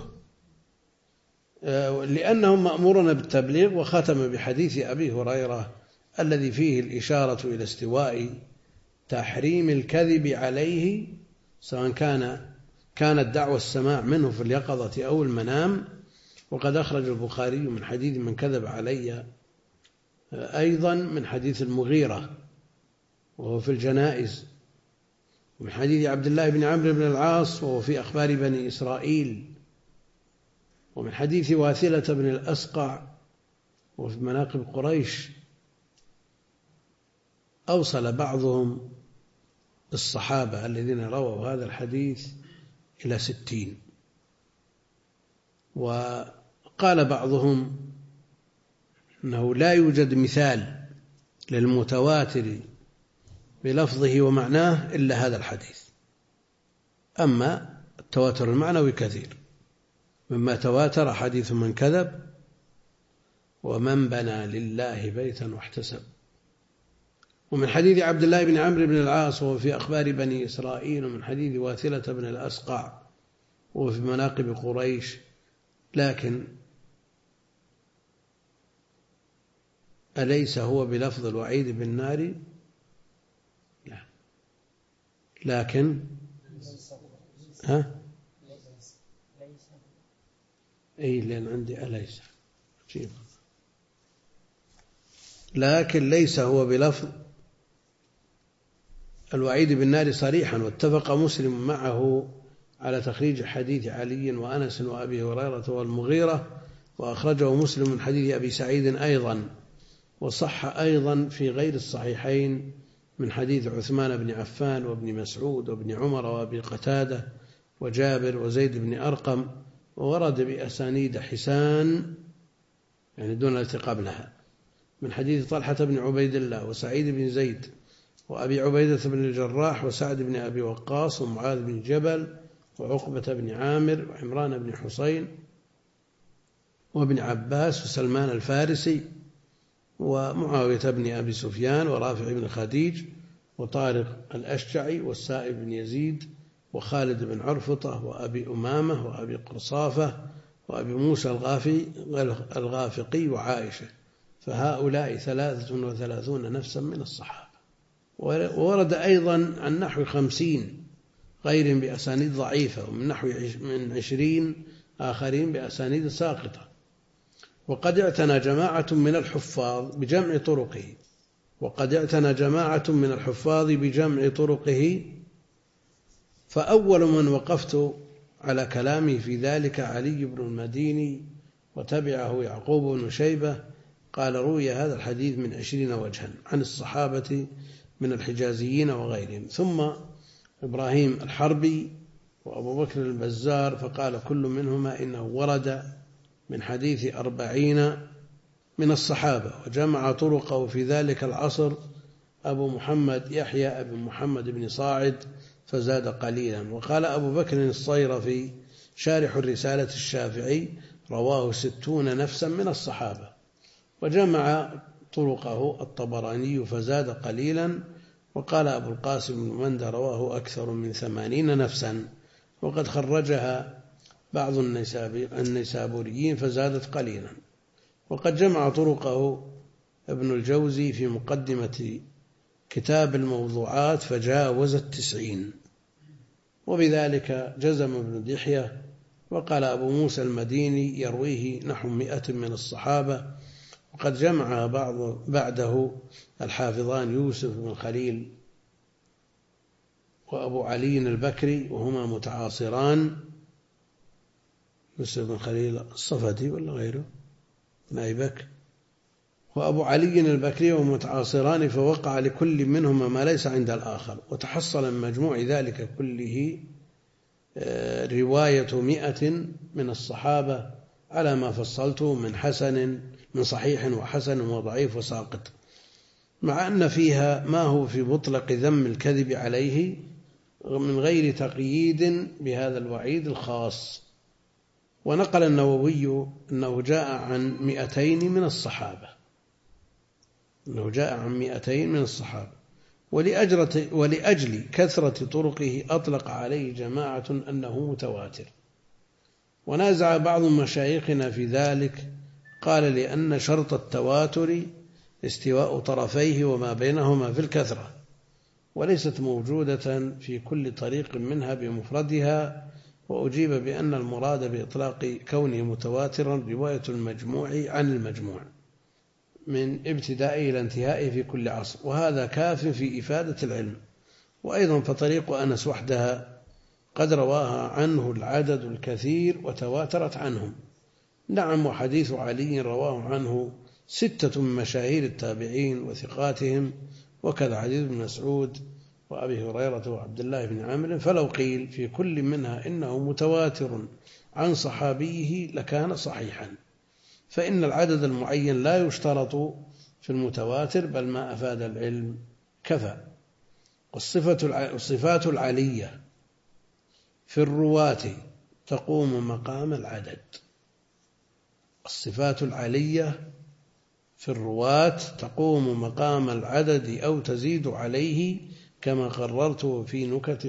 لأنهم مأمورون بالتبليغ. وختم بحديث أبي هريرة الذي فيه الإشارة إلى استواء تحريم الكذب عليه، سواء كانت دعوى السماع منه في اليقظة أو المنام. وقد أخرج البخاري من حديث من كذب علي أيضا من حديث المغيرة وهو في الجنائز، ومن حديث عبد الله بن عمرو بن العاص وهو في أخبار بني إسرائيل، ومن حديث واثلة بن الأسقع وفي مناقب قريش. أوصل بعضهم الصحابة الذين رووا هذا الحديث إلى 60، وقال بعضهم أنه لا يوجد مثال للمتواتر بلفظه ومعناه إلا هذا الحديث، أما التواتر المعنوي كثير، مما تواتر حديث من كذب ومن بنى لله بيتا واحتسب. ومن حديث عبد الله بن عمرو بن العاص وهو في أخبار بني إسرائيل، ومن حديث واثلة بن الأسقع وهو في مناقب قريش. لكن أليس هو بلفظ الوعيد بالنار؟ لا، لكن لأن عندي أليس جيب. لكن ليس هو بلفظ الوعيد بالنار صريحا. واتفق مسلم معه على تخريج حديث علي وأنس وأبي هريرة والمغيرة، وأخرجه مسلم من حديث أبي سعيد أيضا وصح أيضا في غير الصحيحين من حديث عثمان بن عفان وابن مسعود وابن عمر وابي قتادة وجابر وزيد بن أرقم، وورد بأسانيد حسان يعني دون التي قبلها من حديث طلحة بن عبيد الله وسعيد بن زيد وأبي عبيدة بن الجراح وسعد بن أبي وقاص ومعاذ بن جبل وعقبة بن عامر وعمران بن حسين وابن عباس وسلمان الفارسي ومعاوية بن أبي سفيان ورافع بن خديج وطارق الأشجعي والسائب بن يزيد وخالد بن عرفطة وأبي أمامة وأبي قرصافة وأبي موسى الغافقي وعائشة، فهؤلاء 33 نفسا من الصحابة. وورد أيضا عن نحو 50 غيرهم بأسانيد ضعيفة، ومن نحو 20 آخرين بأسانيد ساقطة. وقد اعتنى جماعة من الحفاظ بجمع طرقه فأول من وقفت على كلامه في ذلك علي بن المديني وتبعه يعقوب بن شيبة، قال روي هذا الحديث من 20 وجها عن الصحابة من الحجازيين وغيرهم، ثم إبراهيم الحربي وأبو بكر البزار، فقال كل منهما إنه ورد من حديث 40 من الصحابة، وجمع طرقه في ذلك العصر أبو محمد يحيى بن محمد بن صاعد فزاد قليلا. وقال أبو بكر الصيرفي شارح الرسالة الشافعي رواه 60 نفسا من الصحابة، وجمع طرقه الطبراني فزاد قليلا. وقال أبو القاسم بن مندى رواه أكثر من 80 نفسا، وقد خرجها بعض النيسابوريين فزادت قليلا. وقد جمع طرقه ابن الجوزي في مقدمة كتاب الموضوعات فجاوزت 90، وبذلك جزم ابن دحية. وقال أبو موسى المديني يرويه نحو 100 من الصحابة. وقد جمع بعده الحافظان يوسف بن خليل وأبو علي البكري وهما متعاصران، يوسف بن خليل الصفدي ولا غيره من أيبك، وأبو علي البكري ومتعاصران، فوقع لكل منهما ما ليس عند الآخر، وتحصل من مجموع ذلك كله رواية 100 من الصحابة على ما فصلته من صحيح وحسن وضعيف وساقط، مع أن فيها ما هو في مطلق ذم الكذب عليه من غير تقييد بهذا الوعيد الخاص. ونقل النووي أنه جاء عن 200 من الصحابة، ولأجل كثرة طرقه أطلق عليه جماعة أنه متواتر. ونازع بعض مشايخنا في ذلك، قال لأن شرط التواتر استواء طرفيه وما بينهما في الكثرة، وليست موجودة في كل طريق منها بمفردها. وأجيب بأن المراد بإطلاق كونه متواترا رواية المجموع عن المجموع من ابتدائه إلى انتهائه في كل عصر، وهذا كاف في إفادة العلم. وأيضا فطريق أنس وحدها قد رواها عنه العدد الكثير وتواترت عنهم. نعم، وحديث علي رواه عنه 6 من مشاهير التابعين وثقاتهم، وكذا حديث ابن مسعود وأبي هريرة وعبد الله بن عامر. فلو قيل في كل منها إنه متواتر عن صحابيه لكان صحيحا، فإن العدد المعين لا يشترط في المتواتر، بل ما أفاد العلم كفى. والصفات العلية في الرواة تقوم مقام العدد. الصفات العلية في الرواة تقوم مقام العدد أو تزيد عليه، كما قررته في نكت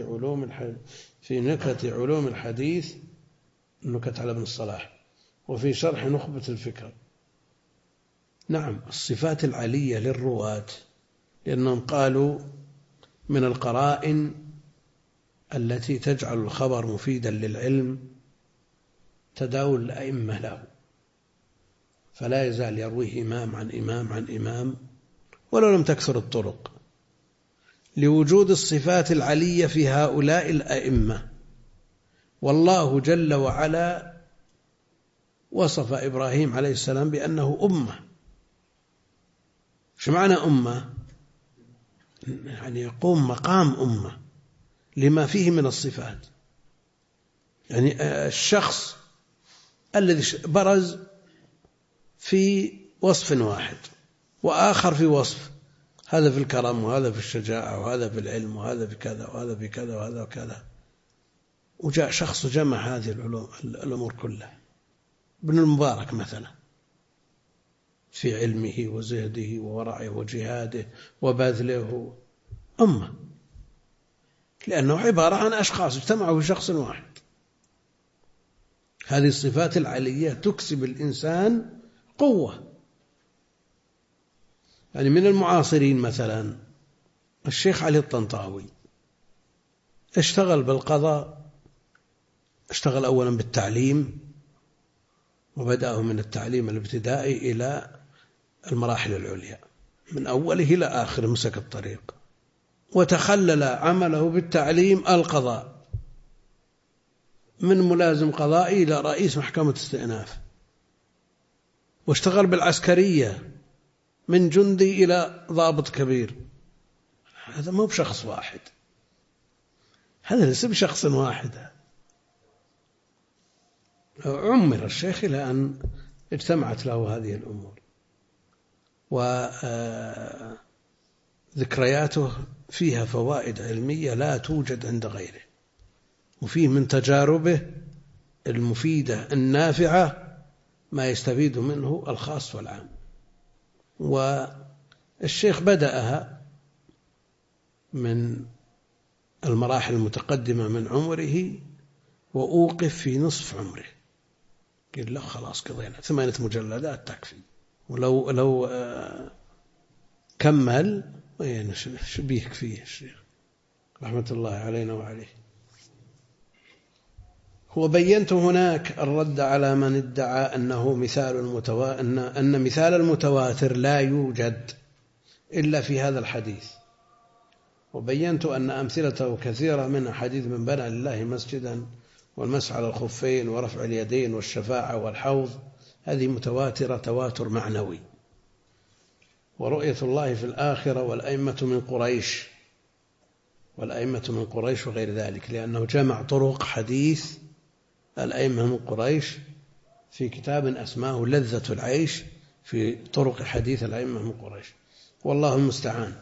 علوم الحديث، نكت على ابن الصلاح، وفي شرح نخبة الفكر. نعم، الصفات العلية للرواة، لأنهم قالوا من القرائن التي تجعل الخبر مفيدا للعلم تداول الأئمة له، فلا يزال يرويه إمام عن إمام عن إمام ولو لم تكثر الطرق، لوجود الصفات العلية في هؤلاء الأئمة. والله جل وعلا وصف إبراهيم عليه السلام بأنه أمة، إيش معنى أمة؟ يعني يقوم مقام أمة لما فيه من الصفات. يعني الشخص الذي برز في وصف واحد وآخر في وصف، هذا في الكرم وهذا في الشجاعة وهذا في العلم وهذا في كذا وهذا في كذا وهذا كذا، وجاء شخص جمع هذه الأمور كلها. ابن المبارك مثلا في علمه وزهده وورعه وجهاده وبذله أمة، لأنه عبارة عن أشخاص اجتمعوا في شخص واحد. هذه الصفات العلية تكسب الإنسان قوة. يعني من المعاصرين مثلا الشيخ علي الطنطاوي اشتغل بالقضاء، اشتغل أولا بالتعليم وبدأه من التعليم الابتدائي إلى المراحل العليا، من أوله إلى آخر مسك الطريق، وتخلل عمله بالتعليم القضاء، من ملازم قضائي إلى رئيس محكمة استئناف، واشتغل بالعسكرية من جندي إلى ضابط كبير. هذا مو بشخص واحد، هذا ليس بشخص واحد. عمر الشيخ إلى أن اجتمعت له هذه الأمور، وذكرياته فيها فوائد علمية لا توجد عند غيره، وفيه من تجاربه المفيدة النافعة ما يستفيد منه الخاص والعام. والشيخ بدأها من المراحل المتقدمة من عمره وأوقف في نصف عمره، قال لا خلاص قضينا 8 مجلدات تكفي، ولو كمل شبيك فيه الشيخ رحمة الله علينا وعليه. وبينت هناك الرد على من ادعى أن مثال المتواتر لا يوجد إلا في هذا الحديث، وبينت أن أمثلته كثيرة، من حديث من بنى لله مسجدا والمسح على الخفين ورفع اليدين والشفاعة والحوض، هذه متواترة تواتر معنوي. ورؤية الله في الآخرة والأئمة من قريش وغير ذلك، لأنه جمع طرق حديث الأئمة من قريش في كتاب أسماه لذة العيش في طرق حديث الأئمة من قريش، والله المستعان.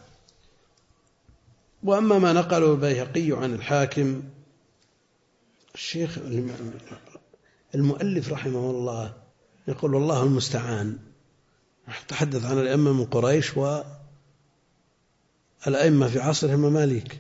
وأما ما نقله البيهقي عن الحاكم، الشيخ المؤلف رحمه الله يقول والله المستعان، تحدث عن الأئمة من قريش والأئمة في عصرهم مماليك،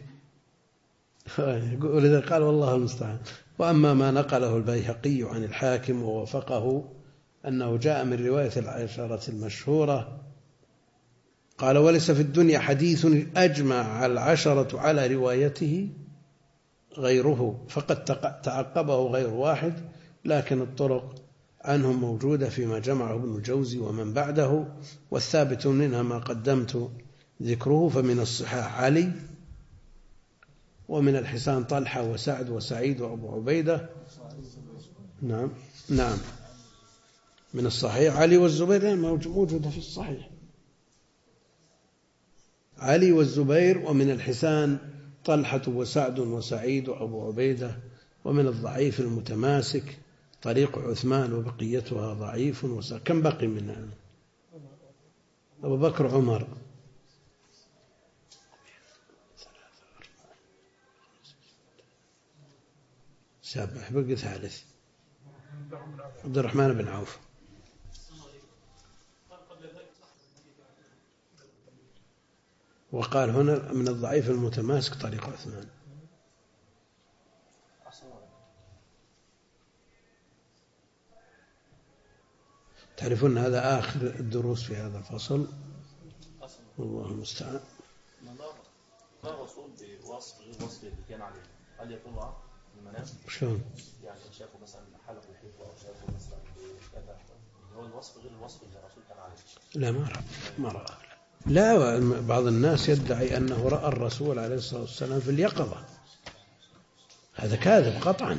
ولذا قال والله المستعان. وأما ما نقله البيهقي عن الحاكم ووافقه أنه جاء من رواية العشرة المشهورة، قال وليس في الدنيا حديث أجمع العشرة على روايته غيره، فقد تعقبه غير واحد، لكن الطرق عنهم موجودة فيما جمعه ابن الجوزي ومن بعده، والثابت منها ما قدمت ذكره. فمن الصحاح علي، ومن الحسان طلحة وسعد وسعيد وأبو عبيدة. نعم من الصحيح علي والزبير موجودة في الصحيح، علي والزبير. ومن الحسان طلحة وسعد وسعيد وأبو عبيدة. ومن الضعيف المتماسك طريق عثمان وبقيتها ضعيف. كم بقي منها؟ أبو بكر عمر سابع، بقي ثالث عبد الرحمن بن عوف. وقال هنا من الضعيف المتماسك طريق عثمان. تعرفون هذا آخر الدروس في هذا الفصل، والله المستعان. ما الرسول بوصف غير وصف اللي كان عليه؟ هل يكون في المنام؟ شلون؟ يعني شافوا مثلا حلق الحيطة أو شافوا مثلا كذا، هو الوصف غير الوصف اللي الرسول كان عليه؟ لا ما رأى. لا، بعض الناس يدعي أنه رأى الرسول عليه الصلاة والسلام في اليقظة، هذا كاذب قطعا.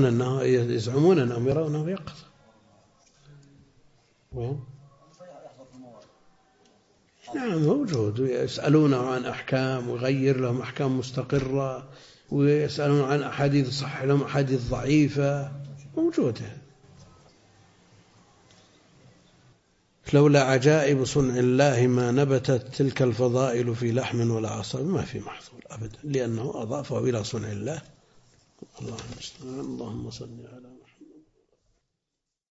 يزعمون أنهم يرونه يقظة. وين؟ نعم موجود، ويسألونه عن أحكام ويغير لهم أحكام مستقرة، ويسألون عن أحاديث صح لهم أحاديث ضعيفة، موجودة. لولا عجائب صنع الله ما نبتت تلك الفضائل في لحم ولا عصب، ما في محظور أبدا، لأنه أضافه إلى صنع الله. اللهم صل على